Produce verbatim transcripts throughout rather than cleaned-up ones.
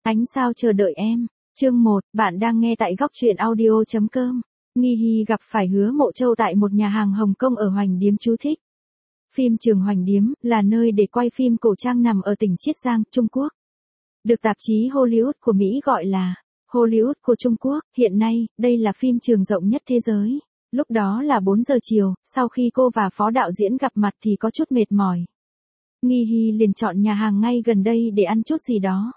Ánh sao chờ đợi em. Chương một, bạn đang nghe tại góc truyện audio chấm com. Nghi Hy gặp phải Hứa Mộ Châu tại một nhà hàng Hồng Kông ở Hoành Điếm chú thích. Phim trường Hoành Điếm là nơi để quay phim cổ trang nằm ở tỉnh Chiết Giang, Trung Quốc. Được tạp chí Hollywood của Mỹ gọi là Hollywood của Trung Quốc. Hiện nay, đây là phim trường rộng nhất thế giới. Lúc đó là bốn giờ chiều, sau khi cô và phó đạo diễn gặp mặt thì có chút mệt mỏi. Nghi Hy liền chọn nhà hàng ngay gần đây để ăn chút gì đó.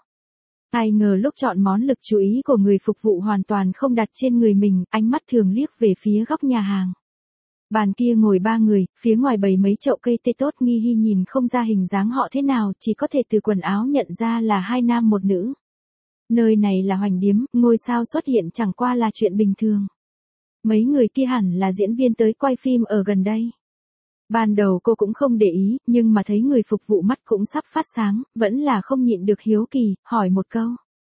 Ai ngờ lúc chọn món lực chú ý của người phục vụ hoàn toàn không đặt trên người mình, ánh mắt thường liếc về phía góc nhà hàng. Bàn kia ngồi ba người, phía ngoài bày mấy chậu cây tê tốt. Nghi Hy nhìn không ra hình dáng họ thế nào, chỉ có thể từ quần áo nhận ra là hai nam một nữ. Nơi này là Hoành Điếm, ngôi sao xuất hiện chẳng qua là chuyện bình thường. Mấy người kia hẳn là diễn viên tới quay phim ở gần đây. Ban đầu cô cũng không để ý, nhưng mà thấy người phục vụ mắt cũng sắp phát sáng, vẫn là không nhịn được hiếu kỳ, hỏi một câu.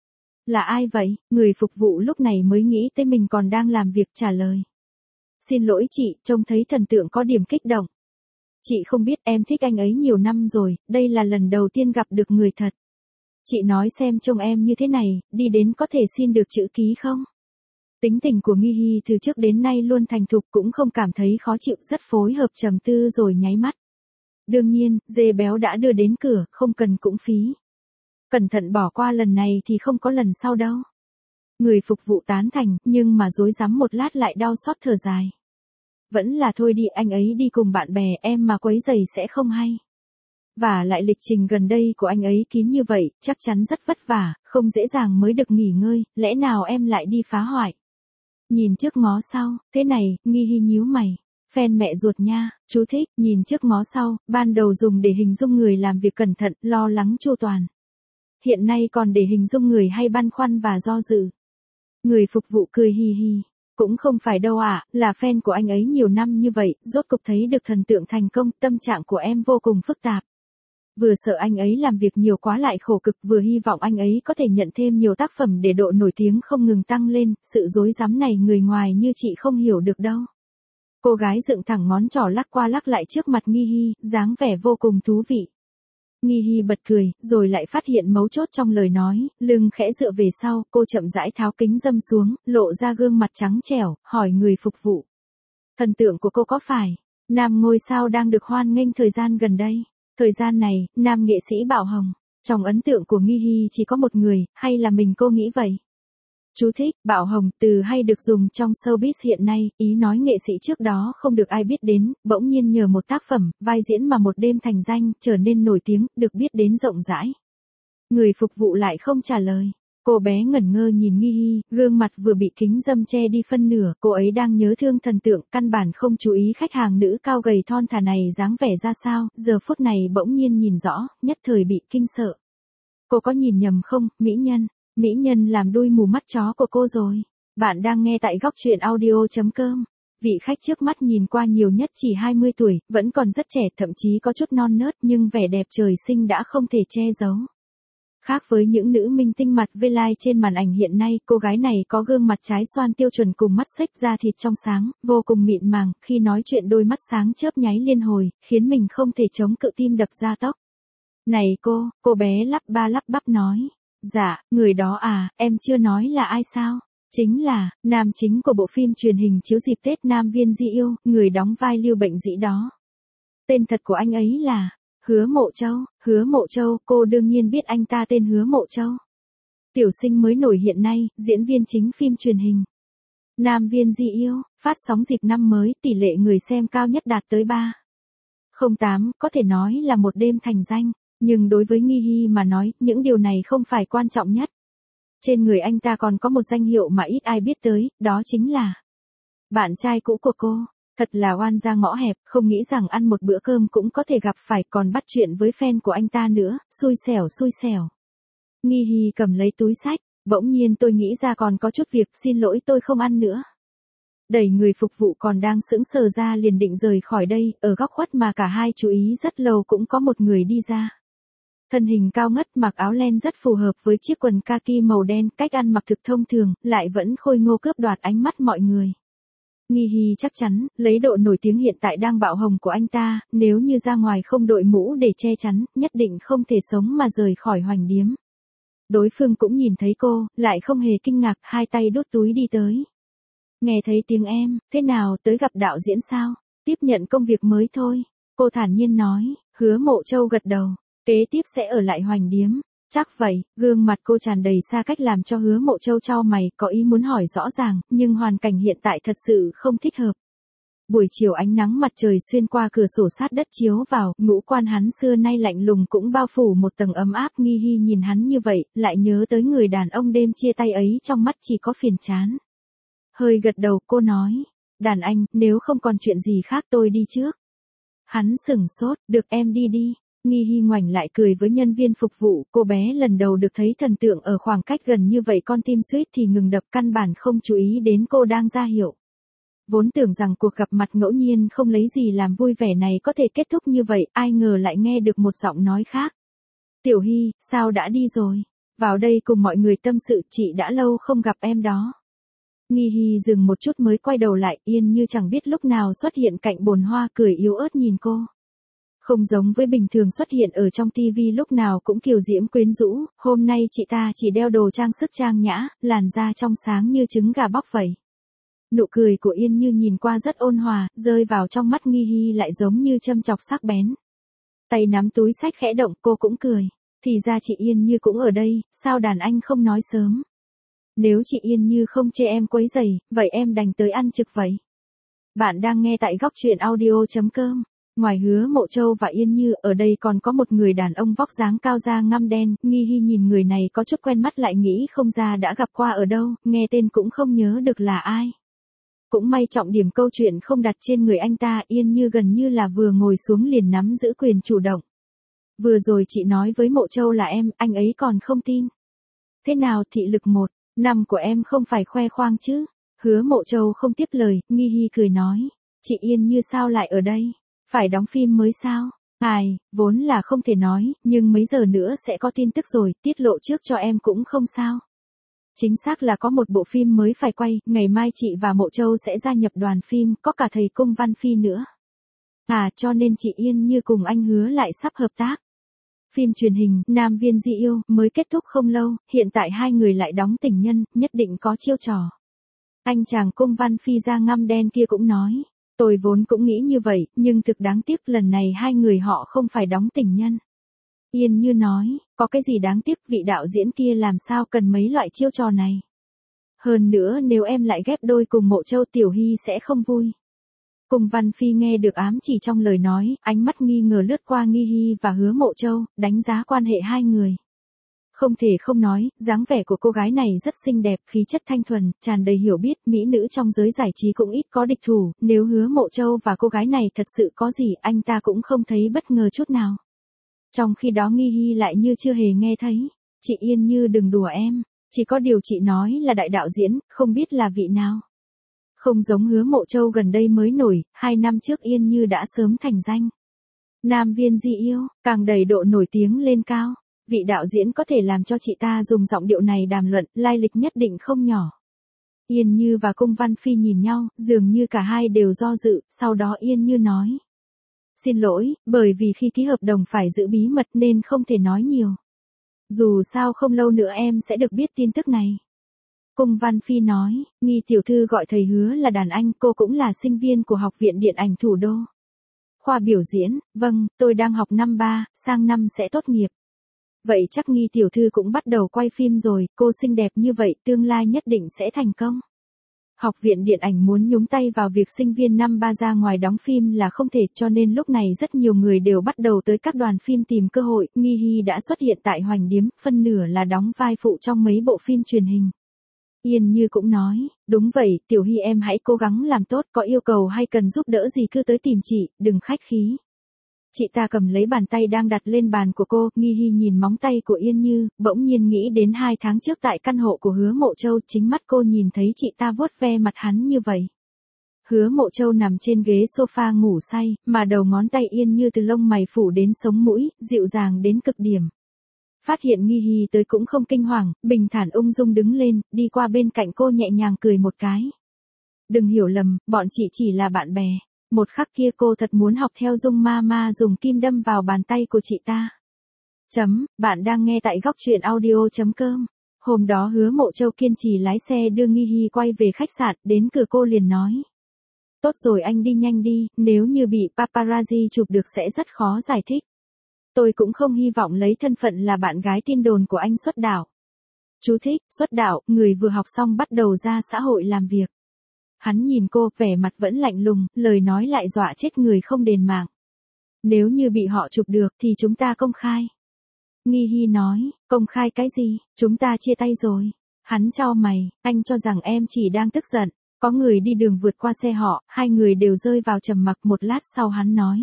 Là ai vậy? Người phục vụ lúc này mới nghĩ tới mình còn đang làm việc, trả lời. Xin lỗi chị, trông thấy thần tượng có điểm kích động. Chị không biết, em thích anh ấy nhiều năm rồi, đây là lần đầu tiên gặp được người thật. Chị nói xem trông em như thế này, đi đến có thể xin được chữ ký không? Tính tình của Nghi Hy từ trước đến nay luôn thành thục, cũng không cảm thấy khó chịu, rất phối hợp, trầm tư rồi nháy mắt. Đương nhiên, dê béo đã đưa đến cửa, không cần cũng phí. Cẩn thận bỏ qua lần này thì không có lần sau đâu. Người phục vụ tán thành, nhưng mà rối rắm một lát lại đau xót thở dài. Vẫn là thôi đi, anh ấy đi cùng bạn bè, em mà quấy rầy sẽ không hay. Và lại lịch trình gần đây của anh ấy kín như vậy, chắc chắn rất vất vả, không dễ dàng mới được nghỉ ngơi, lẽ nào em lại đi phá hoại. Nhìn trước ngó sau, thế này, Nghi Hy nhíu mày. Fan mẹ ruột nha, chú thích, nhìn trước ngó sau, ban đầu dùng để hình dung người làm việc cẩn thận, lo lắng chu toàn. Hiện nay còn để hình dung người hay băn khoăn và do dự. Người phục vụ cười hi hi. Cũng không phải đâu ạ, à, là fan của anh ấy nhiều năm như vậy, rốt cục thấy được thần tượng thành công, tâm trạng của em vô cùng phức tạp. Vừa sợ anh ấy làm việc nhiều quá lại khổ cực, vừa hy vọng anh ấy có thể nhận thêm nhiều tác phẩm để độ nổi tiếng không ngừng tăng lên, sự rối rắm này người ngoài như chị không hiểu được đâu. Cô gái dựng thẳng ngón trỏ lắc qua lắc lại trước mặt Nghi Hy, dáng vẻ vô cùng thú vị. Nghi Hy bật cười, rồi lại phát hiện mấu chốt trong lời nói, lưng khẽ dựa về sau, cô chậm rãi tháo kính râm xuống, lộ ra gương mặt trắng trẻo, hỏi người phục vụ. Thần tượng của cô có phải nam ngôi sao đang được hoan nghênh thời gian gần đây? Thời gian này, nam nghệ sĩ Bảo Hồng. Trong ấn tượng của Nghi Hy chỉ có một người, hay là mình cô nghĩ vậy? Chú thích, Bảo Hồng, từ hay được dùng trong showbiz hiện nay, ý nói nghệ sĩ trước đó không được ai biết đến, bỗng nhiên nhờ một tác phẩm, vai diễn mà một đêm thành danh, trở nên nổi tiếng, được biết đến rộng rãi. Người phục vụ lại không trả lời. Cô bé ngẩn ngơ nhìn Nghi Hy, gương mặt vừa bị kính râm che đi phân nửa, cô ấy đang nhớ thương thần tượng, căn bản không chú ý khách hàng nữ cao gầy thon thả này dáng vẻ ra sao, giờ phút này bỗng nhiên nhìn rõ, nhất thời bị kinh sợ. Cô có nhìn nhầm không, mỹ nhân? Mỹ nhân làm đuôi mù mắt chó của cô rồi. Bạn đang nghe tại góc truyện audio chấm com. Vị khách trước mắt nhìn qua nhiều nhất chỉ hai mươi tuổi, vẫn còn rất trẻ, thậm chí có chút non nớt, nhưng vẻ đẹp trời sinh đã không thể che giấu. Khác với những nữ minh tinh mặt vê lai trên màn ảnh hiện nay, cô gái này có gương mặt trái xoan tiêu chuẩn cùng mắt xích, da thịt trong sáng, vô cùng mịn màng, khi nói chuyện đôi mắt sáng chớp nháy liên hồi, khiến mình không thể chống cự, tim đập ra tốc. Này cô, cô bé lắp ba lắp bắp nói. Dạ, người đó à, em chưa nói là ai sao? Chính là, nam chính của bộ phim truyền hình chiếu dịp Tết Nam Viên Di Yêu, người đóng vai Lưu Bệnh Dĩ đó. Tên thật của anh ấy là Hứa Mộ Châu. Hứa Mộ Châu, cô đương nhiên biết anh ta tên Hứa Mộ Châu. Tiểu sinh mới nổi hiện nay, diễn viên chính phim truyền hình Nam Viên Di Yêu, phát sóng dịp năm mới, tỷ lệ người xem cao nhất đạt tới ba phẩy không tám, có thể nói là một đêm thành danh. Nhưng đối với Nghi Hy mà nói, những điều này không phải quan trọng nhất. Trên người anh ta còn có một danh hiệu mà ít ai biết tới, đó chính là bạn trai cũ của cô. Thật là oan gia ngõ hẹp, không nghĩ rằng ăn một bữa cơm cũng có thể gặp phải, còn bắt chuyện với fan của anh ta nữa, xui xẻo xui xẻo. Nghi Hy cầm lấy túi xách, bỗng nhiên tôi nghĩ ra còn có chút việc, xin lỗi tôi không ăn nữa. Đẩy người phục vụ còn đang sững sờ ra liền định rời khỏi đây, ở góc khuất mà cả hai chú ý rất lâu cũng có một người đi ra. Thân hình cao ngất, mặc áo len rất phù hợp với chiếc quần kaki màu đen, cách ăn mặc thực thông thường, lại vẫn khôi ngô cướp đoạt ánh mắt mọi người. Nghi Hy chắc chắn, lấy độ nổi tiếng hiện tại đang bạo hồng của anh ta, nếu như ra ngoài không đội mũ để che chắn, nhất định không thể sống mà rời khỏi Hoành Điếm. Đối phương cũng nhìn thấy cô, lại không hề kinh ngạc, hai tay đút túi đi tới. Nghe thấy tiếng em, thế nào, tới gặp đạo diễn sao? Tiếp nhận công việc mới thôi. Cô thản nhiên nói, Hứa Mộ Châu gật đầu. Kế tiếp sẽ ở lại Hoành Điếm. Chắc vậy, gương mặt cô tràn đầy xa cách làm cho Hứa Mộ Châu chau mày, có ý muốn hỏi rõ ràng, nhưng hoàn cảnh hiện tại thật sự không thích hợp. Buổi chiều ánh nắng mặt trời xuyên qua cửa sổ sát đất chiếu vào, ngũ quan hắn xưa nay lạnh lùng cũng bao phủ một tầng ấm áp. Nghi Hi nhìn hắn như vậy, lại nhớ tới người đàn ông đêm chia tay ấy, trong mắt chỉ có phiền chán. Hơi gật đầu, cô nói, đàn anh, nếu không còn chuyện gì khác tôi đi trước. Hắn sửng sốt, được em đi đi. Nghi Hi ngoảnh lại cười với nhân viên phục vụ, cô bé lần đầu được thấy thần tượng ở khoảng cách gần như vậy, con tim suýt thì ngừng đập, căn bản không chú ý đến cô đang ra hiệu. Vốn tưởng rằng cuộc gặp mặt ngẫu nhiên không lấy gì làm vui vẻ này có thể kết thúc như vậy, ai ngờ lại nghe được một giọng nói khác. Tiểu Hi, sao đã đi rồi? Vào đây cùng mọi người tâm sự, chị đã lâu không gặp em đó. Nghi Hi dừng một chút mới quay đầu lại, Yên Như chẳng biết lúc nào xuất hiện cạnh bồn hoa, cười yếu ớt nhìn cô. Không giống với bình thường xuất hiện ở trong tivi lúc nào cũng kiều diễm quyến rũ, hôm nay chị ta chỉ đeo đồ trang sức trang nhã, làn da trong sáng như trứng gà bóc vậy. Nụ cười của Yên Như nhìn qua rất ôn hòa, rơi vào trong mắt Nghi Hi lại giống như châm chọc sắc bén. Tay nắm túi xách khẽ động, cô cũng cười. Thì ra chị Yên Như cũng ở đây, sao đàn anh không nói sớm? Nếu chị Yên Như không chê em quấy rầy, vậy em đành tới ăn trực vậy. Bạn đang nghe tại góc truyện audio chấm com. Ngoài Hứa Mộ Châu và Yên Như, ở đây còn có một người đàn ông vóc dáng cao da ngăm đen. Nghi Hi nhìn người này có chút quen mắt, lại nghĩ không ra đã gặp qua ở đâu, nghe tên cũng không nhớ được là ai. Cũng may trọng điểm câu chuyện không đặt trên người anh ta, Yên Như gần như là vừa ngồi xuống liền nắm giữ quyền chủ động. Vừa rồi chị nói với Mộ Châu là em, anh ấy còn không tin. Thế nào, thị lực một, năm của em không phải khoe khoang chứ? Hứa Mộ Châu không tiếp lời, Nghi Hi cười nói, chị Yên Như sao lại ở đây? Phải đóng phim mới sao? Ai, vốn là không thể nói, nhưng mấy giờ nữa sẽ có tin tức rồi, tiết lộ trước cho em cũng không sao. Chính xác là có một bộ phim mới phải quay, ngày mai chị và Mộ Châu sẽ gia nhập đoàn phim, có cả thầy Cung Văn Phi nữa. À, cho nên chị Yên Như cùng anh Hứa lại sắp hợp tác. Phim truyền hình, Nam Viên Di Yêu, mới kết thúc không lâu, hiện tại hai người lại đóng tình nhân, nhất định có chiêu trò. Anh chàng Cung Văn Phi da ngăm đen kia cũng nói, tôi vốn cũng nghĩ như vậy, nhưng thực đáng tiếc lần này hai người họ không phải đóng tình nhân. Yên Như nói, có cái gì đáng tiếc, vị đạo diễn kia làm sao cần mấy loại chiêu trò này. Hơn nữa nếu em lại ghép đôi cùng Mộ Châu, Tiểu Hi sẽ không vui. Cung Văn Phi nghe được ám chỉ trong lời nói, ánh mắt nghi ngờ lướt qua Nghi Hi và Hứa Mộ Châu, đánh giá quan hệ hai người. Không thể không nói, dáng vẻ của cô gái này rất xinh đẹp, khí chất thanh thuần, tràn đầy hiểu biết, mỹ nữ trong giới giải trí cũng ít có địch thủ, nếu Hứa Mộ Châu và cô gái này thật sự có gì, anh ta cũng không thấy bất ngờ chút nào. Trong khi đó Nghi Hi lại như chưa hề nghe thấy. Chị Yên Như đừng đùa em, chỉ có điều chị nói là đại đạo diễn, không biết là vị nào. Không giống Hứa Mộ Châu gần đây mới nổi, hai năm trước Yên Như đã sớm thành danh. Nam Viên Di Yêu, càng đẩy độ nổi tiếng lên cao. Vị đạo diễn có thể làm cho chị ta dùng giọng điệu này đàm luận, lai lịch nhất định không nhỏ. Yên Như và Cung Văn Phi nhìn nhau, dường như cả hai đều do dự, sau đó Yên Như nói. Xin lỗi, bởi vì khi ký hợp đồng phải giữ bí mật nên không thể nói nhiều. Dù sao không lâu nữa em sẽ được biết tin tức này. Cung Văn Phi nói, Nghi tiểu thư gọi thầy Hứa là đàn anh, cô cũng là sinh viên của Học viện Điện ảnh Thủ đô. Khoa biểu diễn, vâng, tôi đang học năm ba, sang năm sẽ tốt nghiệp. Vậy chắc Nghi tiểu thư cũng bắt đầu quay phim rồi, cô xinh đẹp như vậy, tương lai nhất định sẽ thành công. Học viện Điện ảnh muốn nhúng tay vào việc sinh viên năm ba ra ngoài đóng phim là không thể, cho nên lúc này rất nhiều người đều bắt đầu tới các đoàn phim tìm cơ hội. Nghi Hi đã xuất hiện tại Hoành Điếm, phân nửa là đóng vai phụ trong mấy bộ phim truyền hình. Yên Như cũng nói, đúng vậy, Tiểu Hi em hãy cố gắng làm tốt, có yêu cầu hay cần giúp đỡ gì cứ tới tìm chị, đừng khách khí. Chị ta cầm lấy bàn tay đang đặt lên bàn của cô, Nghi Hi nhìn móng tay của Yên Như, bỗng nhiên nghĩ đến hai tháng trước tại căn hộ của Hứa Mộ Châu, chính mắt cô nhìn thấy chị ta vuốt ve mặt hắn như vậy. Hứa Mộ Châu nằm trên ghế sofa ngủ say, mà đầu ngón tay Yên Như từ lông mày phủ đến sống mũi, dịu dàng đến cực điểm. Phát hiện Nghi Hi tới cũng không kinh hoàng, bình thản ung dung đứng lên, đi qua bên cạnh cô nhẹ nhàng cười một cái. Đừng hiểu lầm, bọn chị chỉ là bạn bè. Một khắc kia cô thật muốn học theo Dung Ma Ma dùng kim đâm vào bàn tay của chị ta. Chấm, bạn đang nghe tại góc truyện audio.com. Hôm đó Hứa Mộ Châu kiên trì lái xe đưa Nghi Hy quay về khách sạn, đến cửa cô liền nói. Tốt rồi anh đi nhanh đi, nếu như bị paparazzi chụp được sẽ rất khó giải thích. Tôi cũng không hy vọng lấy thân phận là bạn gái tin đồn của anh xuất đạo. Chú thích, xuất đạo, người vừa học xong bắt đầu ra xã hội làm việc. Hắn nhìn cô, vẻ mặt vẫn lạnh lùng, lời nói lại dọa chết người không đền mạng. Nếu như bị họ chụp được thì chúng ta công khai. Nghi Hy nói, công khai cái gì, chúng ta chia tay rồi. Hắn chau mày, anh cho rằng em chỉ đang tức giận. Có người đi đường vượt qua xe họ, hai người đều rơi vào trầm mặc. Một lát sau hắn nói.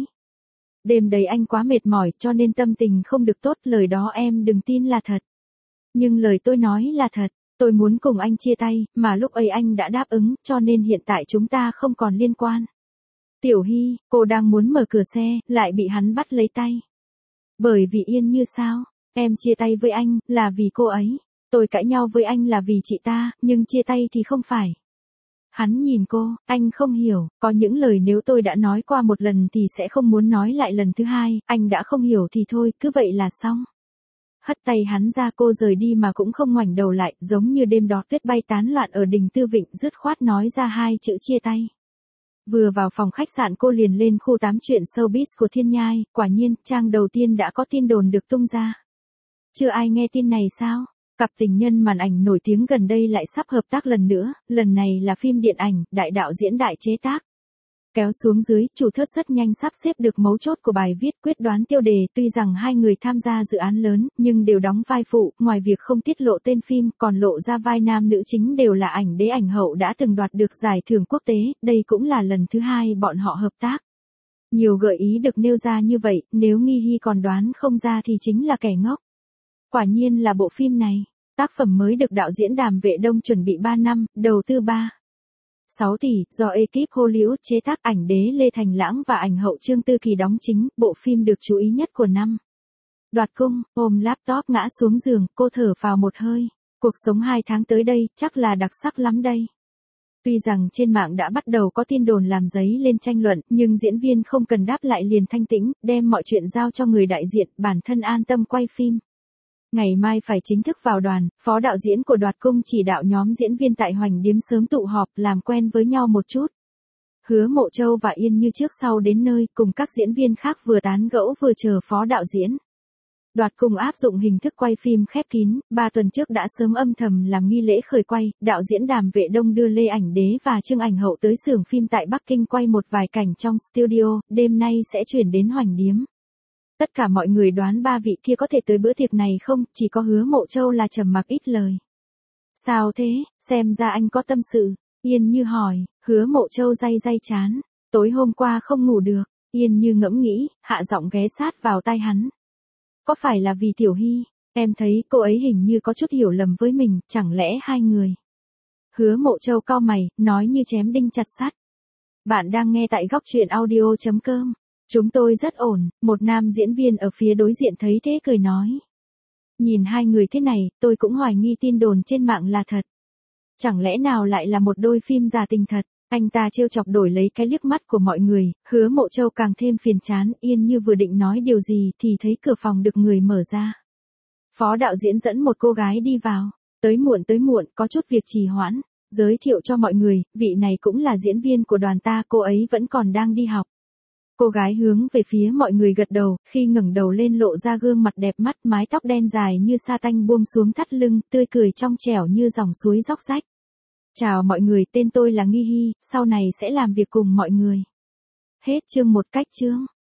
Đêm đấy anh quá mệt mỏi cho nên tâm tình không được tốt, lời đó em đừng tin là thật. Nhưng lời tôi nói là thật, tôi muốn cùng anh chia tay, mà lúc ấy anh đã đáp ứng, cho nên hiện tại chúng ta không còn liên quan. Tiểu Hy, cô đang muốn mở cửa xe, lại bị hắn bắt lấy tay. Bởi vì Yên Như sao, em chia tay với anh, là vì cô ấy. Tôi cãi nhau với anh là vì chị ta, nhưng chia tay thì không phải. Hắn nhìn cô, anh không hiểu, có những lời nếu tôi đã nói qua một lần thì sẽ không muốn nói lại lần thứ hai, anh đã không hiểu thì thôi, cứ vậy là xong. Hất tay hắn ra, cô rời đi mà cũng không ngoảnh đầu lại, giống như đêm đó tuyết bay tán loạn ở đỉnh Tư Vịnh, dứt khoát nói ra hai chữ chia tay. Vừa vào phòng khách sạn cô liền lên khu tám chuyện showbiz của Thiên Nhai, quả nhiên, trang đầu tiên đã có tin đồn được tung ra. Chưa ai nghe tin này sao? Cặp tình nhân màn ảnh nổi tiếng gần đây lại sắp hợp tác lần nữa, lần này là phim điện ảnh, đại đạo diễn đại chế tác. Kéo xuống dưới, chủ thớt rất nhanh sắp xếp được mấu chốt của bài viết, quyết đoán tiêu đề. Tuy rằng hai người tham gia dự án lớn, nhưng đều đóng vai phụ, ngoài việc không tiết lộ tên phim, còn lộ ra vai nam nữ chính đều là ảnh đế ảnh hậu đã từng đoạt được giải thưởng quốc tế, đây cũng là lần thứ hai bọn họ hợp tác. Nhiều gợi ý được nêu ra như vậy, nếu Nghi Hy còn đoán không ra thì chính là kẻ ngốc. Quả nhiên là bộ phim này, tác phẩm mới được đạo diễn Đàm Vệ Đông chuẩn bị ba năm, đầu tư ba phẩy sáu tỷ, do ekip Hollywood chế tác, ảnh đế Lê Thành Lãng và ảnh hậu Trương Tư Kỳ đóng chính, bộ phim được chú ý nhất của năm. Đoạt cung, ôm laptop ngã xuống giường, cô thở phào một hơi. Cuộc sống hai tháng tới đây, chắc là đặc sắc lắm đây. Tuy rằng trên mạng đã bắt đầu có tin đồn làm dấy lên tranh luận, nhưng diễn viên không cần đáp lại liền thanh tĩnh, đem mọi chuyện giao cho người đại diện, bản thân an tâm quay phim. Ngày mai phải chính thức vào đoàn, phó đạo diễn của Đoạt Cung chỉ đạo nhóm diễn viên tại Hoành Điếm sớm tụ họp, làm quen với nhau một chút. Hứa Mộ Châu và Yên Như trước sau đến nơi, cùng các diễn viên khác vừa tán gẫu vừa chờ phó đạo diễn. Đoạt Cung áp dụng hình thức quay phim khép kín, ba tuần trước đã sớm âm thầm làm nghi lễ khởi quay, đạo diễn Đàm Vệ Đông đưa Lê Ảnh Đế và Trương Ảnh Hậu tới xưởng phim tại Bắc Kinh quay một vài cảnh trong studio, đêm nay sẽ chuyển đến Hoành Điếm. Tất cả mọi người đoán ba vị kia có thể tới bữa tiệc này không, chỉ có Hứa Mộ Châu là trầm mặc ít lời. Sao thế, xem ra anh có tâm sự, Yên Như hỏi. Hứa Mộ Châu day day chán, tối hôm qua không ngủ được. Yên Như ngẫm nghĩ, hạ giọng ghé sát vào tai hắn. Có phải là vì Tiểu Hy, em thấy cô ấy hình như có chút hiểu lầm với mình, chẳng lẽ hai người. Hứa Mộ Châu cau mày, nói như chém đinh chặt sắt. Bạn đang nghe tại góc truyện audio.com. Chúng tôi rất ổn, một nam diễn viên ở phía đối diện thấy thế cười nói. Nhìn hai người thế này, tôi cũng hoài nghi tin đồn trên mạng là thật. Chẳng lẽ nào lại là một đôi phim giả tình thật, anh ta trêu chọc đổi lấy cái liếc mắt của mọi người, Hứa Mộ Châu càng thêm phiền chán, Yên Như vừa định nói điều gì thì thấy cửa phòng được người mở ra. Phó đạo diễn dẫn một cô gái đi vào, tới muộn tới muộn, có chút việc trì hoãn, giới thiệu cho mọi người, vị này cũng là diễn viên của đoàn ta, cô ấy vẫn còn đang đi học. Cô gái hướng về phía mọi người gật đầu, khi ngẩng đầu lên lộ ra gương mặt đẹp mắt, mái tóc đen dài như sa tanh buông xuống thắt lưng, tươi cười trong trẻo như dòng suối róc rách. Chào mọi người, tên tôi là Nghi Hy, sau này sẽ làm việc cùng mọi người. Hết chương một cách chương.